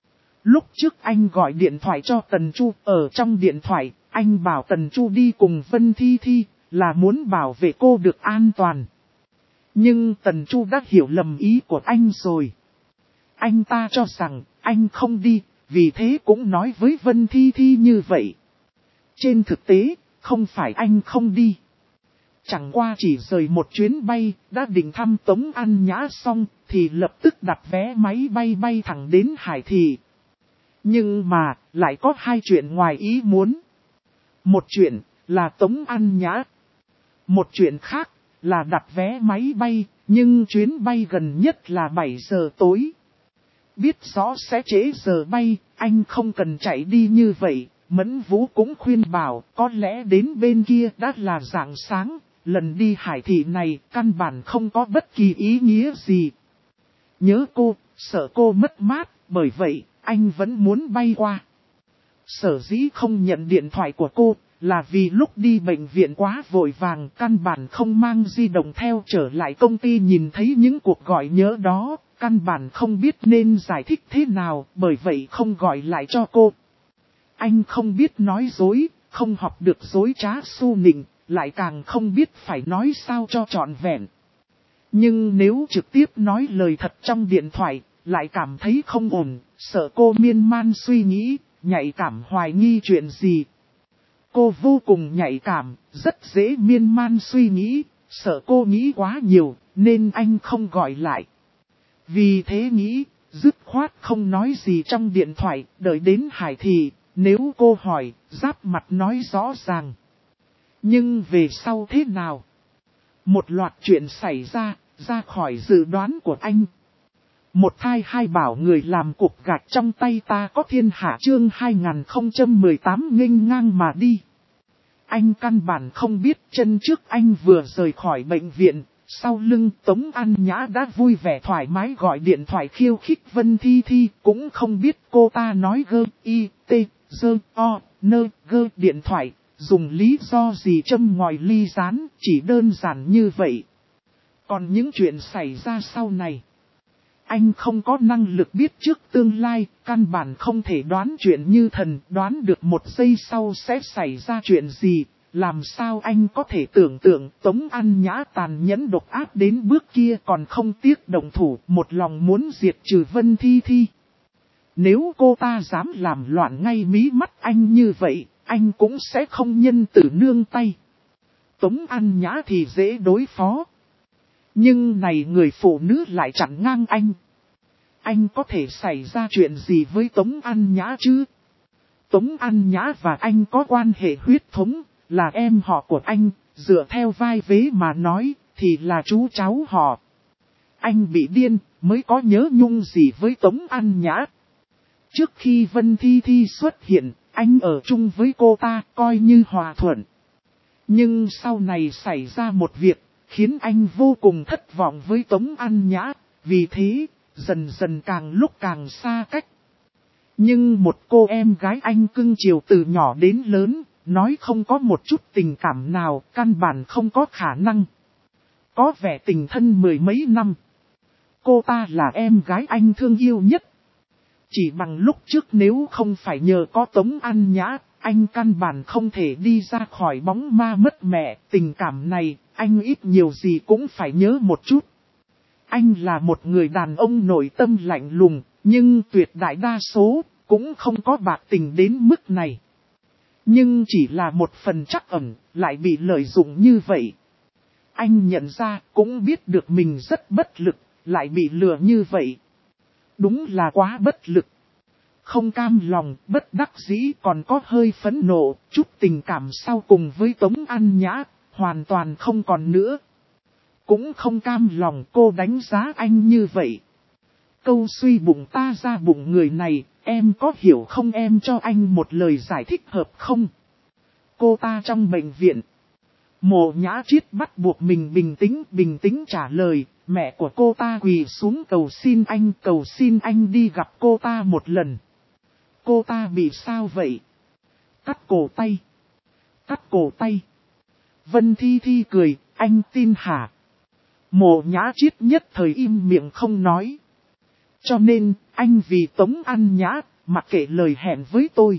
Lúc trước anh gọi điện thoại cho Tần Chu, ở trong điện thoại, anh bảo Tần Chu đi cùng Vân Thi Thi, là muốn bảo vệ cô được an toàn. Nhưng Tần Chu đã hiểu lầm ý của anh rồi. Anh ta cho rằng anh không đi, vì thế cũng nói với Vân Thi Thi như vậy. Trên thực tế, không phải anh không đi. Chẳng qua chỉ rời một chuyến bay, đã định thăm Tống An Nhã xong, thì lập tức đặt vé máy bay bay thẳng đến Hải Thị. Nhưng mà, lại có hai chuyện ngoài ý muốn. Một chuyện là Tống An Nhã. Một chuyện khác là đặt vé máy bay, nhưng chuyến bay gần nhất là 7 giờ tối. Biết rõ sẽ trễ giờ bay, anh không cần chạy đi như vậy. Mẫn Vũ cũng khuyên bảo, có lẽ đến bên kia đã là rạng sáng, lần đi Hải Thị này căn bản không có bất kỳ ý nghĩa gì. Nhớ cô, sợ cô mất mát, bởi vậy, anh vẫn muốn bay qua. Sở dĩ không nhận điện thoại của cô, là vì lúc đi bệnh viện quá vội vàng, căn bản không mang di động theo trở lại công ty nhìn thấy những cuộc gọi nhớ đó, căn bản không biết nên giải thích thế nào, bởi vậy không gọi lại cho cô. Anh không biết nói dối, không học được dối trá su nịnh, lại càng không biết phải nói sao cho trọn vẹn. Nhưng nếu trực tiếp nói lời thật trong điện thoại, lại cảm thấy không ổn, sợ cô miên man suy nghĩ, nhạy cảm hoài nghi chuyện gì. Cô vô cùng nhạy cảm, rất dễ miên man suy nghĩ, sợ cô nghĩ quá nhiều, nên anh không gọi lại. Vì thế nghĩ, dứt khoát không nói gì trong điện thoại, đợi đến Hải Thị, nếu cô hỏi, giáp mặt nói rõ ràng. Nhưng về sau thế nào? Một loạt chuyện xảy ra khỏi dự đoán của anh. Một thai hai bảo người làm cục gạch trong tay ta có thiên hạ chương 2018 nghênh ngang mà đi. Anh căn bản không biết chân trước anh vừa rời khỏi bệnh viện, sau lưng Tống An Nhã đã vui vẻ thoải mái gọi điện thoại khiêu khích Vân Thi Thi, cũng không biết cô ta nói gơ điện thoại, dùng lý do gì châm ngòi ly rán, chỉ đơn giản như vậy. Còn những chuyện xảy ra sau này, anh không có năng lực biết trước tương lai, căn bản không thể đoán chuyện như thần, đoán được một giây sau sẽ xảy ra chuyện gì. Làm sao anh có thể tưởng tượng Tống An Nhã tàn nhẫn độc ác đến bước kia còn không tiếc động thủ, một lòng muốn diệt trừ Vân Thi Thi. Nếu cô ta dám làm loạn ngay mí mắt anh như vậy, anh cũng sẽ không nhân từ nương tay. Tống An Nhã thì dễ đối phó. Nhưng này người phụ nữ lại chặn ngang anh. Anh có thể xảy ra chuyện gì với Tống An Nhã chứ? Tống An Nhã và anh có quan hệ huyết thống, là em họ của anh, dựa theo vai vế mà nói, thì là chú cháu họ. Anh bị điên, mới có nhớ nhung gì với Tống An Nhã. Trước khi Vân Thi Thi xuất hiện, anh ở chung với cô ta, coi như hòa thuận. Nhưng sau này xảy ra một việc, khiến anh vô cùng thất vọng với Tống An Nhã, vì thế, dần dần càng lúc càng xa cách. Nhưng một cô em gái anh cưng chiều từ nhỏ đến lớn, nói không có một chút tình cảm nào, căn bản không có khả năng. Có vẻ tình thân mười mấy năm. Cô ta là em gái anh thương yêu nhất. Chỉ bằng lúc trước nếu không phải nhờ có Tống An Nhã, anh căn bản không thể đi ra khỏi bóng ma mất mẹ. Tình cảm này, anh ít nhiều gì cũng phải nhớ một chút. Anh là một người đàn ông nội tâm lạnh lùng, nhưng tuyệt đại đa số, cũng không có bạc tình đến mức này. Nhưng chỉ là một phần trắc ẩn, lại bị lợi dụng như vậy. Anh nhận ra, cũng biết được mình rất bất lực, lại bị lừa như vậy. Đúng là quá bất lực. Không cam lòng, bất đắc dĩ còn có hơi phẫn nộ, chút tình cảm sau cùng với Tống An Nhã, hoàn toàn không còn nữa. Cũng không cam lòng cô đánh giá anh như vậy. Câu suy bụng ta ra bụng người này, em có hiểu không, em cho anh một lời giải thích hợp không? Cô ta trong bệnh viện. Mộ Nhã Triết bắt buộc mình bình tĩnh trả lời, mẹ của cô ta quỳ xuống cầu xin anh đi gặp cô ta một lần. Cô ta bị sao vậy? Cắt cổ tay. Vân Thi Thi cười, anh tin hả? Mộ Nhã Triết nhất thời im miệng không nói. Cho nên, anh vì Tống An Nhã, mặc kệ lời hẹn với tôi.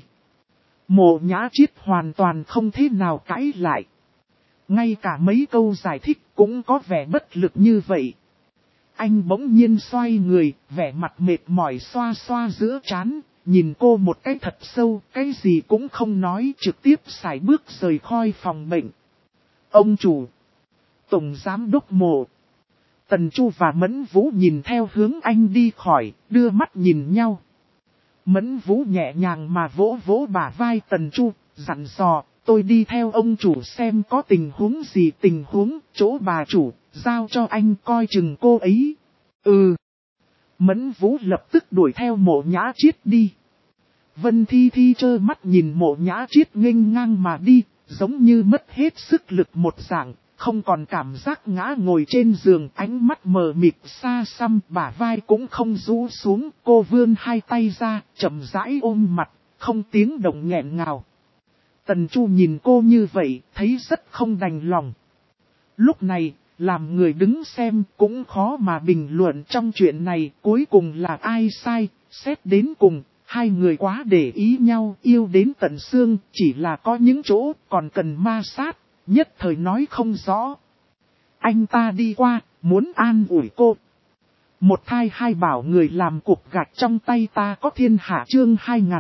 Mộ Nhã Chiết hoàn toàn không thế nào cãi lại. Ngay cả mấy câu giải thích cũng có vẻ bất lực như vậy. Anh bỗng nhiên xoay người, vẻ mặt mệt mỏi xoa xoa giữa trán, nhìn cô một cái thật sâu, cái gì cũng không nói, trực tiếp sải bước rời khỏi phòng bệnh. Ông chủ, Tổng Giám đốc Mộ, Tần Chu và Mẫn Vũ nhìn theo hướng anh đi khỏi, đưa mắt nhìn nhau. Mẫn Vũ nhẹ nhàng mà vỗ vỗ bả vai Tần Chu, dặn dò, tôi đi theo ông chủ xem có tình huống gì, tình huống, chỗ bà chủ, giao cho anh coi chừng cô ấy. Ừ. Mẫn Vũ lập tức đuổi theo Mộ Nhã Chiết đi. Vân Thi Thi trơ mắt nhìn Mộ Nhã Chiết nghênh ngang mà đi, giống như mất hết sức lực một dạng, không còn cảm giác ngã ngồi trên giường, ánh mắt mờ mịt xa xăm, bả vai cũng không rũ xuống, cô vươn hai tay ra, chậm rãi ôm mặt, không tiếng động nghẹn ngào. Tần Chu nhìn cô như vậy, thấy rất không đành lòng. Lúc này, làm người đứng xem cũng khó mà bình luận trong chuyện này, cuối cùng là ai sai, xét đến cùng, hai người quá để ý nhau, yêu đến tận xương, chỉ là có những chỗ còn cần ma sát, nhất thời nói không rõ. Anh ta đi qua, muốn an ủi cô. Một thai hai bảo người làm cục gạch trong tay ta có thiên hạ chương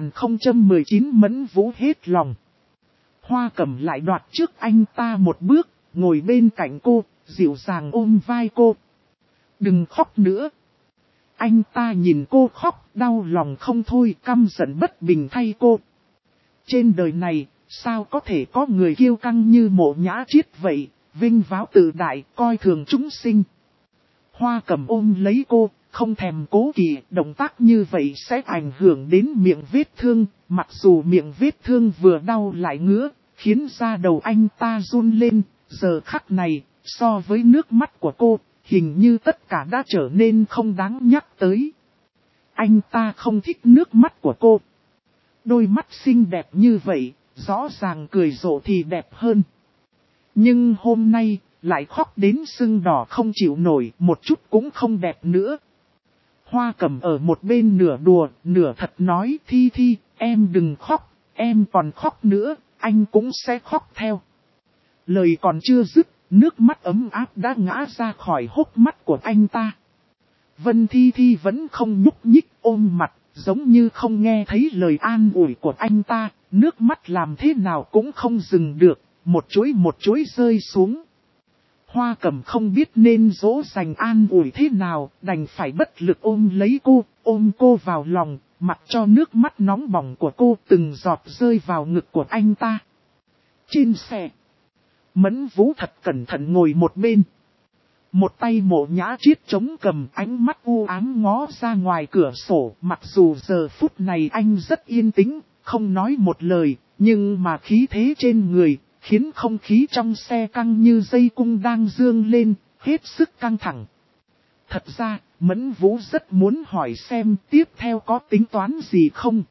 2019 Mẫn Vũ hết lòng. Hoa Cẩm lại đoạt trước anh ta một bước, ngồi bên cạnh cô, dịu dàng ôm vai cô. Đừng khóc nữa. Anh ta nhìn cô khóc, đau lòng không thôi, căm giận bất bình thay cô. Trên đời này, sao có thể có người kiêu căng như Mộ Nhã Chiết vậy, vinh váo tự đại, coi thường chúng sinh. Hoa Cẩm ôm lấy cô, không thèm cố kỵ, động tác như vậy sẽ ảnh hưởng đến miệng vết thương, mặc dù miệng vết thương vừa đau lại ngứa, khiến da đầu anh ta run lên, giờ khắc này, so với nước mắt của cô, hình như tất cả đã trở nên không đáng nhắc tới. Anh ta không thích nước mắt của cô. Đôi mắt xinh đẹp như vậy, rõ ràng cười rộ thì đẹp hơn. Nhưng hôm nay, lại khóc đến sưng đỏ không chịu nổi, một chút cũng không đẹp nữa. Hoa Cẩm ở một bên nửa đùa, nửa thật nói, Thi Thi, em đừng khóc, em còn khóc nữa, anh cũng sẽ khóc theo. Lời còn chưa dứt, nước mắt ấm áp đã ngã ra khỏi hốc mắt của anh ta. Vân Thi Thi vẫn không nhúc nhích, ôm mặt, giống như không nghe thấy lời an ủi của anh ta, nước mắt làm thế nào cũng không dừng được, một chuỗi rơi xuống. Hoa Cẩm không biết nên dỗ dành an ủi thế nào, đành phải bất lực ôm lấy cô, ôm cô vào lòng, mặc cho nước mắt nóng bỏng của cô từng giọt rơi vào ngực của anh ta. Trên xe, Mẫn Vũ thật cẩn thận ngồi một bên. Một tay Mộ Nhã Chiết chống cầm, ánh mắt u ám ngó ra ngoài cửa sổ, mặc dù giờ phút này anh rất yên tĩnh, không nói một lời, nhưng mà khí thế trên người, khiến không khí trong xe căng như dây cung đang dương lên, hết sức căng thẳng. Thật ra, Mẫn Vũ rất muốn hỏi xem tiếp theo có tính toán gì không?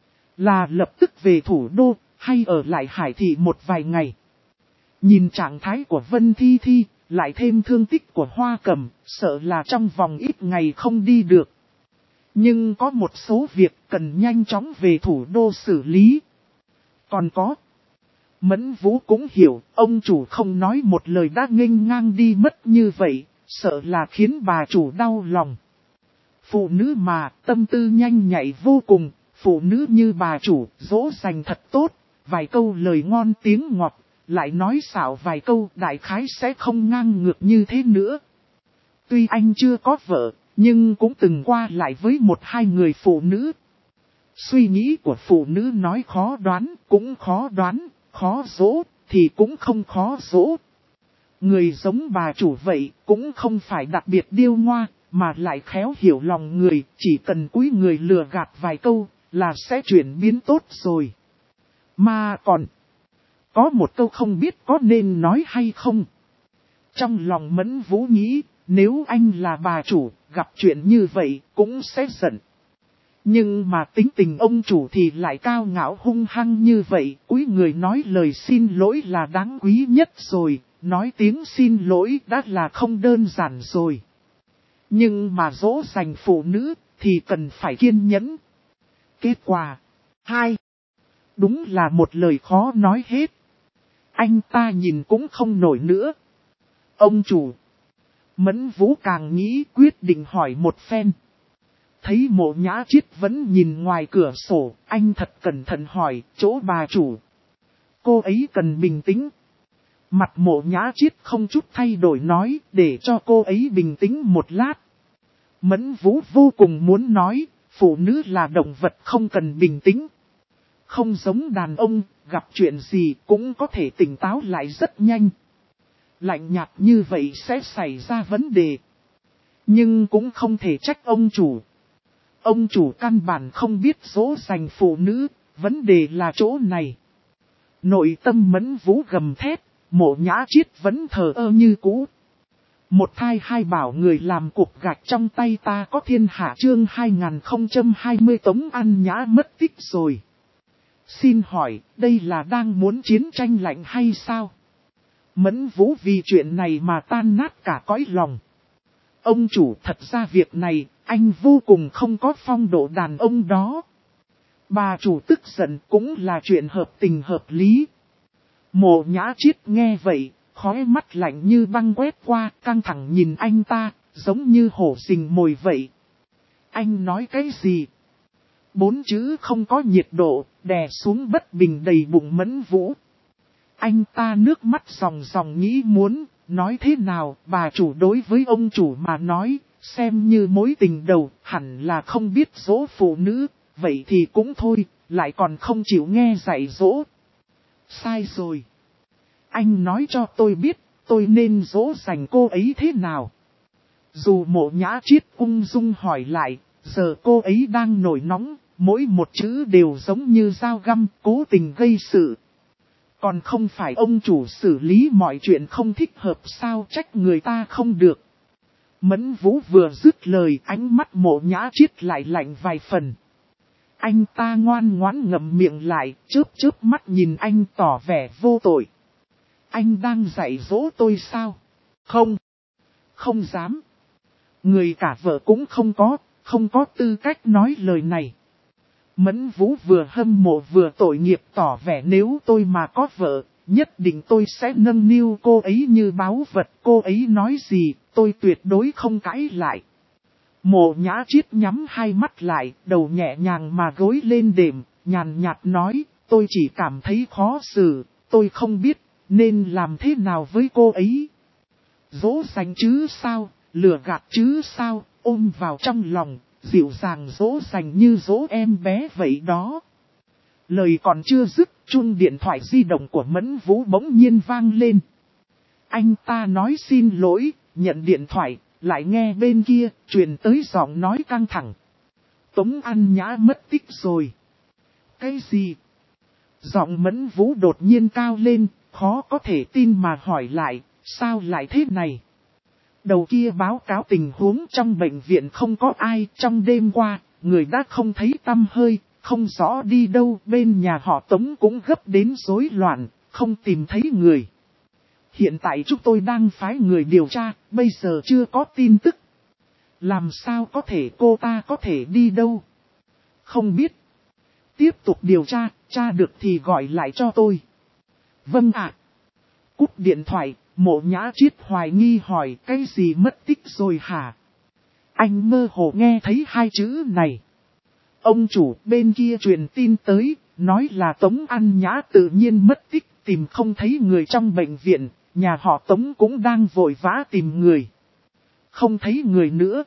Là lập tức về thủ đô, hay ở lại Hải Thị một vài ngày? Nhìn trạng thái của Vân Thi Thi, lại thêm thương tích của Hoa Cẩm, sợ là trong vòng ít ngày không đi được. Nhưng có một số việc cần nhanh chóng về thủ đô xử lý. Còn có, Mẫn Vũ cũng hiểu, ông chủ không nói một lời đã nghênh ngang đi mất như vậy, sợ là khiến bà chủ đau lòng. Phụ nữ mà, tâm tư nhanh nhạy vô cùng, phụ nữ như bà chủ, dỗ dành thật tốt, vài câu lời ngon tiếng ngọt, lại nói xạo vài câu đại khái sẽ không ngang ngược như thế nữa. Tuy anh chưa có vợ, nhưng cũng từng qua lại với một hai người phụ nữ. Suy nghĩ của phụ nữ nói khó đoán, cũng khó đoán, khó dỗ, thì cũng không khó dỗ. Người giống bà chủ vậy, cũng không phải đặc biệt điêu ngoa, mà lại khéo hiểu lòng người, chỉ cần cúi người lừa gạt vài câu, là sẽ chuyển biến tốt rồi. Mà còn, có một câu không biết có nên nói hay không. Trong lòng Mẫn Vũ nghĩ, nếu anh là bà chủ, gặp chuyện như vậy, cũng sẽ giận. Nhưng mà tính tình ông chủ thì lại cao ngạo hung hăng như vậy, cúi người nói lời xin lỗi là đáng quý nhất rồi, nói tiếng xin lỗi đã là không đơn giản rồi. Nhưng mà dỗ dành phụ nữ, thì cần phải kiên nhẫn. Kết quả 2. Đúng là một lời khó nói hết. Anh ta nhìn cũng không nổi nữa. Ông chủ. Mẫn Vũ càng nghĩ quyết định hỏi một phen. Thấy Mộ Nhã Chiết vẫn nhìn ngoài cửa sổ, anh thật cẩn thận hỏi, chỗ bà chủ. Cô ấy cần bình tĩnh. Mặt Mộ Nhã Chiết không chút thay đổi nói, để cho cô ấy bình tĩnh một lát. Mẫn Vũ vô cùng muốn nói, phụ nữ là động vật không cần bình tĩnh. Không giống đàn ông, gặp chuyện gì cũng có thể tỉnh táo lại rất nhanh. Lạnh nhạt như vậy sẽ xảy ra vấn đề. Nhưng cũng không thể trách ông chủ. Ông chủ căn bản không biết dỗ dành phụ nữ, vấn đề là chỗ này. Nội tâm Mẫn Vũ gầm thét, Mộ Nhã Chiết vẫn thờ ơ như cũ. Một thai hai bảo người làm cục gạch trong tay ta có thiên hạ chương 2020 Tống An Nhã mất tích rồi. Xin hỏi, đây là đang muốn chiến tranh lạnh hay sao? Mẫn Vũ vì chuyện này mà tan nát cả cõi lòng. Ông chủ thật ra việc này, anh vô cùng không có phong độ đàn ông đó. Bà chủ tức giận cũng là chuyện hợp tình hợp lý. Mộ Nhã Chiết nghe vậy, khóe mắt lạnh như băng quét qua, căng thẳng nhìn anh ta, giống như hổ rình mồi vậy. Anh nói cái gì? 4 chữ không có nhiệt độ, đè xuống bất bình đầy bụng Mẫn Vũ. Anh ta nước mắt ròng ròng nghĩ muốn, nói thế nào, bà chủ đối với ông chủ mà nói, xem như mối tình đầu, hẳn là không biết dỗ phụ nữ, vậy thì cũng thôi, lại còn không chịu nghe dạy dỗ. Sai rồi. Anh nói cho tôi biết, tôi nên dỗ dành cô ấy thế nào. Dù Mộ Nhã Chiết ung dung hỏi lại, giờ cô ấy đang nổi nóng, mỗi một chữ đều giống như dao găm, cố tình gây sự. Còn không phải ông chủ xử lý mọi chuyện không thích hợp sao trách người ta không được. Mẫn Vũ vừa dứt lời ánh mắt Mộ Nhã Chiết lại lạnh vài phần. Anh ta ngoan ngoãn ngậm miệng lại, chớp mắt nhìn anh tỏ vẻ vô tội. Anh đang dạy dỗ tôi sao? Không. Không dám. Người cả vợ cũng không có tư cách nói lời này. Mẫn Vũ vừa hâm mộ vừa tội nghiệp tỏ vẻ nếu tôi mà có vợ, nhất định tôi sẽ nâng niu cô ấy như báu vật. Cô ấy nói gì, tôi tuyệt đối không cãi lại. Mộ Nhã Chiết nhắm hai mắt lại, đầu nhẹ nhàng mà gối lên đệm, nhàn nhạt nói, tôi chỉ cảm thấy khó xử, tôi không biết nên làm thế nào với cô ấy. Dỗ dành chứ sao, lừa gạt chứ sao, ôm vào trong lòng, dịu dàng dỗ dành như dỗ em bé vậy đó. Lời còn chưa dứt, chuông điện thoại di động của Mẫn Vũ bỗng nhiên vang lên. Anh ta nói xin lỗi, nhận điện thoại, lại nghe bên kia, truyền tới giọng nói căng thẳng. Tống An Nhã mất tích rồi. Cái gì? Giọng Mẫn Vũ đột nhiên cao lên, khó có thể tin mà hỏi lại, sao lại thế này? Đầu kia báo cáo tình huống trong bệnh viện không có ai, trong đêm qua, người đã không thấy tăm hơi, không rõ đi đâu, bên nhà họ Tống cũng gấp đến rối loạn, không tìm thấy người. Hiện tại chúng tôi đang phái người điều tra, bây giờ chưa có tin tức. Làm sao có thể cô ta có thể đi đâu? Không biết. Tiếp tục điều tra, tra được thì gọi lại cho tôi. Vâng ạ. Cúp điện thoại, Mộ Nhã Chiết hoài nghi hỏi cái gì mất tích rồi hả? Anh mơ hồ nghe thấy hai chữ này. Ông chủ bên kia truyền tin tới, nói là Tống An Nhã tự nhiên mất tích, tìm không thấy người trong bệnh viện, nhà họ Tống cũng đang vội vã tìm người. Không thấy người nữa.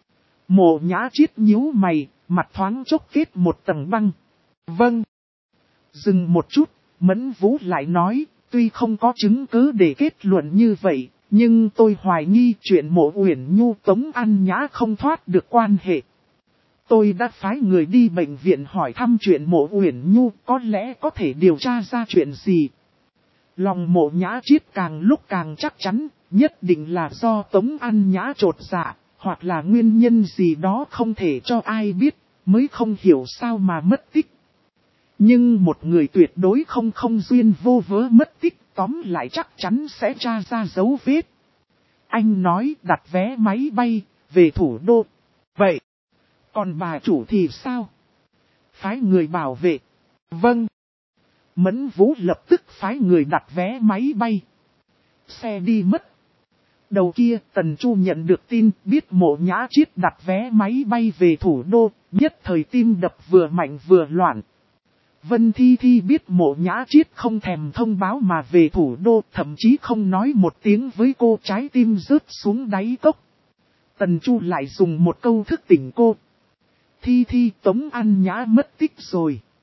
Mộ Nhã Chiết nhíu mày, mặt thoáng chốc kết một tầng băng. Vâng. Dừng một chút, Mẫn Vũ lại nói, tuy không có chứng cứ để kết luận như vậy, nhưng tôi hoài nghi chuyện Mộ Uyển Nhu Tống An Nhã không thoát được quan hệ. Tôi đã phái người đi bệnh viện hỏi thăm chuyện Mộ Uyển Nhu, có lẽ có thể điều tra ra chuyện gì. Lòng Mộ Nhã Chiết càng lúc càng chắc chắn, nhất định là do Tống An Nhã trột dạ, hoặc là nguyên nhân gì đó không thể cho ai biết, mới không hiểu sao mà mất tích. Nhưng một người tuyệt đối không duyên vô vớ mất tích, tóm lại chắc chắn sẽ tra ra dấu vết. Anh nói đặt vé máy bay, về thủ đô. Vậy, còn bà chủ thì sao? Phái người bảo vệ. Vâng. Mẫn Vũ lập tức phái người đặt vé máy bay. Xe đi mất. Đầu kia Tần Chu nhận được tin biết Mộ Nhã Chiết đặt vé máy bay về thủ đô, nhất thời tim đập vừa mạnh vừa loạn. Vân Thi Thi biết Mộ Nhã Chiết không thèm thông báo mà về thủ đô, thậm chí không nói một tiếng với cô, trái tim rớt xuống đáy cốc. Tần Chu lại dùng một câu thức tỉnh cô. Thi Thi, Tống An Nhã mất tích rồi.